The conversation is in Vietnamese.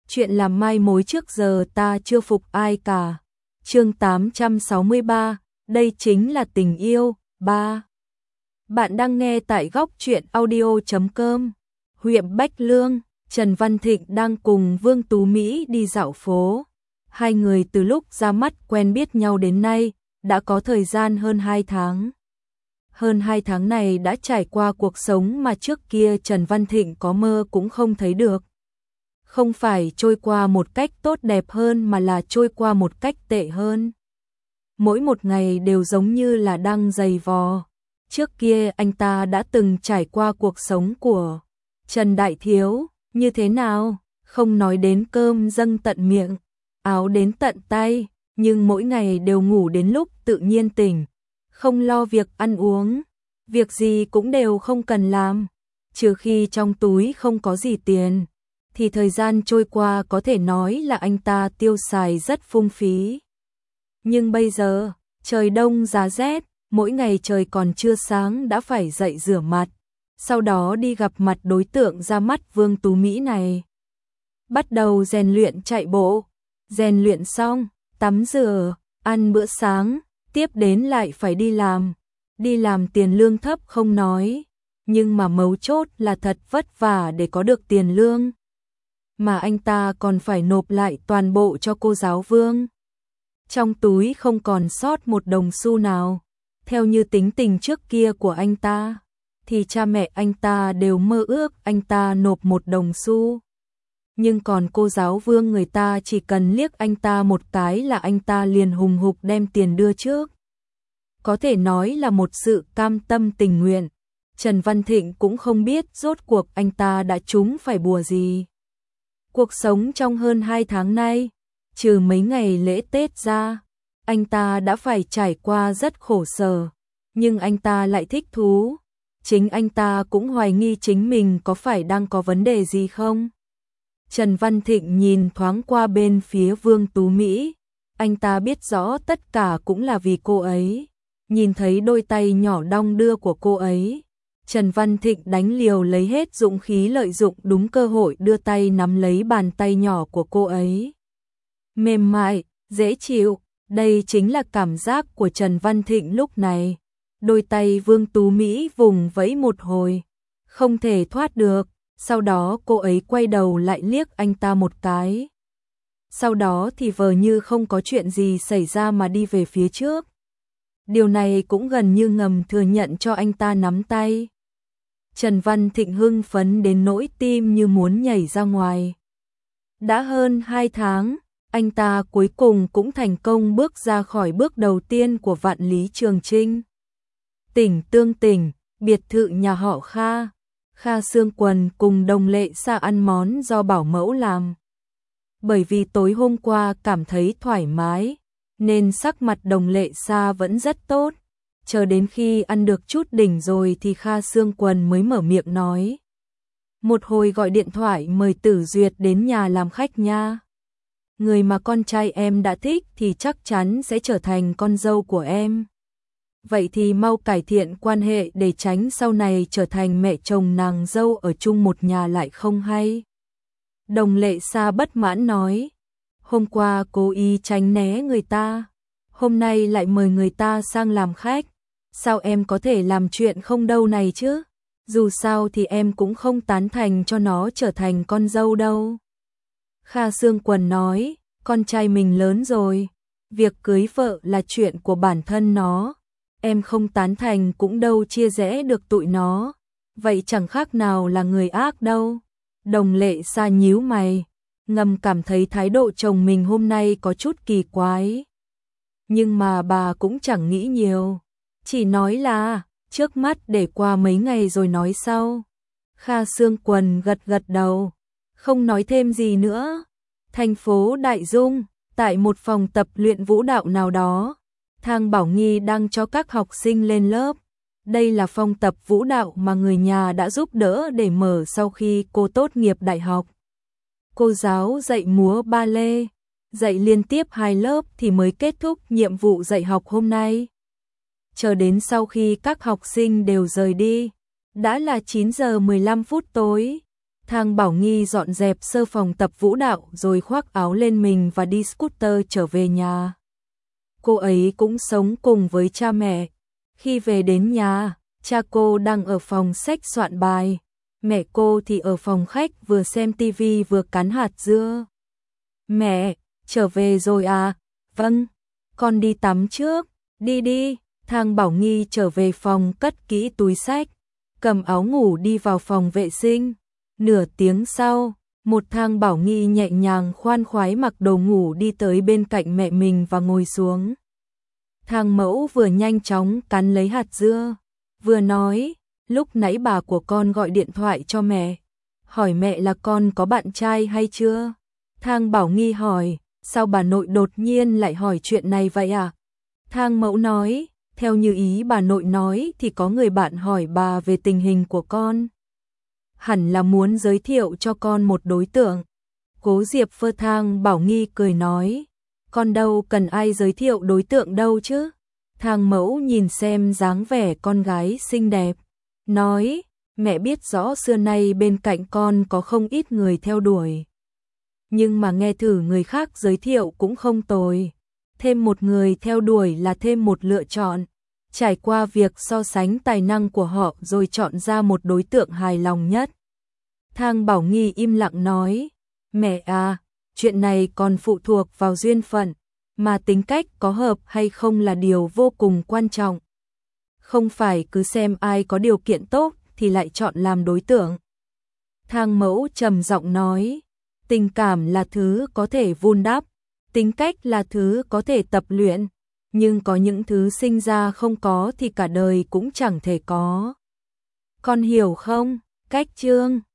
chuyện làm mai mối trước giờ ta chưa phục ai cả. Chương 863, đây chính là tình yêu. 3. Bạn đang nghe tại góc truyện audio.com. Huyện Bách Lương, Trần Văn Thịnh đang cùng Vương Tú Mỹ đi dạo phố. Hai người từ lúc ra mắt quen biết nhau đến nay, đã có thời gian hơn 2 tháng. Hơn 2 tháng này đã trải qua cuộc sống mà trước kia Trần Văn Thịnh có mơ cũng không thấy được. Không phải trôi qua một cách tốt đẹp hơn mà là trôi qua một cách tệ hơn. Mỗi một ngày đều giống như là đang giày vò. Trước kia anh ta đã từng trải qua cuộc sống của Trần Đại Thiếu, như thế nào, không nói đến cơm dâng tận miệng, áo đến tận tay, nhưng mỗi ngày đều ngủ đến lúc tự nhiên tỉnh, không lo việc ăn uống, việc gì cũng đều không cần làm, trừ khi trong túi không có gì tiền, thì thời gian trôi qua có thể nói là anh ta tiêu xài rất phung phí. Nhưng bây giờ, trời đông giá rét, mỗi ngày trời còn chưa sáng đã phải dậy rửa mặt, sau đó đi gặp mặt đối tượng ra mắt Vương Tú Mỹ này. Bắt đầu rèn luyện chạy bộ, rèn luyện xong, tắm rửa, ăn bữa sáng, tiếp đến lại phải đi làm. Đi làm tiền lương thấp không nói, nhưng mà mấu chốt là thật vất vả để có được tiền lương. Mà anh ta còn phải nộp lại toàn bộ cho cô giáo Vương. Trong túi không còn sót một đồng xu nào. Theo như tính tình trước kia của anh ta, thì cha mẹ anh ta đều mơ ước anh ta nộp một đồng xu. Nhưng còn cô giáo Vương người ta chỉ cần liếc anh ta một cái là anh ta liền hùng hục đem tiền đưa trước. Có thể nói là một sự cam tâm tình nguyện. Trần Văn Thịnh cũng không biết rốt cuộc anh ta đã trúng phải bùa gì. Cuộc sống trong hơn 2 tháng nay, trừ mấy ngày lễ Tết ra, anh ta đã phải trải qua rất khổ sở, nhưng anh ta lại thích thú. Chính anh ta cũng hoài nghi chính mình có phải đang có vấn đề gì không. Trần Văn Thịnh nhìn thoáng qua bên phía Vương Tú Mỹ, anh ta biết rõ tất cả cũng là vì cô ấy. Nhìn thấy đôi tay nhỏ đong đưa của cô ấy, Trần Văn Thịnh đánh liều lấy hết dũng khí lợi dụng đúng cơ hội đưa tay nắm lấy bàn tay nhỏ của cô ấy. Mềm mại, dễ chịu, đây chính là cảm giác của Trần Văn Thịnh lúc này. Đôi tay Vương Tú Mỹ vùng vẫy một hồi, không thể thoát được, sau đó cô ấy quay đầu lại liếc anh ta một cái. Sau đó thì vờ như không có chuyện gì xảy ra mà đi về phía trước. Điều này cũng gần như ngầm thừa nhận cho anh ta nắm tay. Trần Văn Thịnh hưng phấn đến nỗi tim như muốn nhảy ra ngoài. Đã hơn 2 tháng, anh ta cuối cùng cũng thành công bước ra khỏi bước đầu tiên của Vạn Lý Trường Trinh. Tỉnh Tương Tỉnh, biệt thự nhà họ Kha. Kha Sương Quần cùng Đồng Lệ Sa ăn món do bảo mẫu làm. Bởi vì tối hôm qua cảm thấy thoải mái, nên sắc mặt Đồng Lệ Sa vẫn rất tốt. Chờ đến khi ăn được chút đỉnh rồi thì Kha Sương Quần mới mở miệng nói. Một hồi gọi điện thoại mời Tử Duyệt đến nhà làm khách nha. Người mà con trai em đã thích thì chắc chắn sẽ trở thành con dâu của em. Vậy thì mau cải thiện quan hệ để tránh sau này trở thành mẹ chồng nàng dâu ở chung một nhà lại không hay. Đồng Lệ Sa bất mãn nói. Hôm qua cố ý tránh né người ta, hôm nay lại mời người ta sang làm khách. Sao em có thể làm chuyện không đâu này chứ? Dù sao thì em cũng không tán thành cho nó trở thành con dâu đâu. Kha Sương Quần nói, con trai mình lớn rồi, việc cưới vợ là chuyện của bản thân nó. Em không tán thành cũng đâu chia rẽ được tụi nó. Vậy chẳng khác nào là người ác đâu. Đồng Lệ Sa nhíu mày, ngầm cảm thấy thái độ chồng mình hôm nay có chút kỳ quái. Nhưng mà bà cũng chẳng nghĩ nhiều, chỉ nói là trước mắt để qua mấy ngày rồi nói sau. Kha Sương Quần gật gật đầu, không nói thêm gì nữa. Thành phố Đại Dung, tại một phòng tập luyện vũ đạo nào đó, Thang Bảo Nghi đang cho các học sinh lên lớp. Đây là phòng tập vũ đạo mà người nhà đã giúp đỡ để mở sau khi cô tốt nghiệp đại học. Cô giáo dạy múa ba lê, dạy liên tiếp 2 lớp thì mới kết thúc nhiệm vụ dạy học hôm nay. Chờ đến sau khi các học sinh đều rời đi, đã là 9 giờ 15 phút tối. Thang Bảo Nghi dọn dẹp sơ phòng tập vũ đạo rồi khoác áo lên mình và đi scooter trở về nhà. Cô ấy cũng sống cùng với cha mẹ. Khi về đến nhà, cha cô đang ở phòng sách soạn bài. Mẹ cô thì ở phòng khách vừa xem tivi vừa cắn hạt dưa. Mẹ, trở về rồi à? Vâng, con đi tắm trước. Đi đi. Thang Bảo Nghi trở về phòng cất kỹ túi sách, cầm áo ngủ đi vào phòng vệ sinh. Nửa tiếng sau, một Thang Bảo Nghi nhẹ nhàng khoan khoái mặc đồ ngủ đi tới bên cạnh mẹ mình và ngồi xuống. Thang mẫu vừa nhanh chóng cắn lấy hạt dưa, vừa nói, lúc nãy bà của con gọi điện thoại cho mẹ, hỏi mẹ là con có bạn trai hay chưa? Thang Bảo Nghi hỏi, sao bà nội đột nhiên lại hỏi chuyện này vậy à? Thang mẫu nói, theo như ý bà nội nói thì có người bạn hỏi bà về tình hình của con. Hẳn là muốn giới thiệu cho con một đối tượng. Cố Diệp Phơ. Thang Bảo Nghi cười nói, con đâu cần ai giới thiệu đối tượng đâu chứ. Thang mẫu nhìn xem dáng vẻ con gái xinh đẹp, nói, mẹ biết rõ xưa nay bên cạnh con có không ít người theo đuổi. Nhưng mà nghe thử người khác giới thiệu cũng không tồi. Thêm một người theo đuổi là thêm một lựa chọn. Trải qua việc so sánh tài năng của họ rồi chọn ra một đối tượng hài lòng nhất. Thang Bảo Nghi im lặng nói, mẹ à, chuyện này còn phụ thuộc vào duyên phận, mà tính cách có hợp hay không là điều vô cùng quan trọng. Không phải cứ xem ai có điều kiện tốt thì lại chọn làm đối tượng. Thang mẫu trầm giọng nói, tình cảm là thứ có thể vun đắp, tính cách là thứ có thể tập luyện, nhưng có những thứ sinh ra không có thì cả đời cũng chẳng thể có. Con hiểu không? Cách chương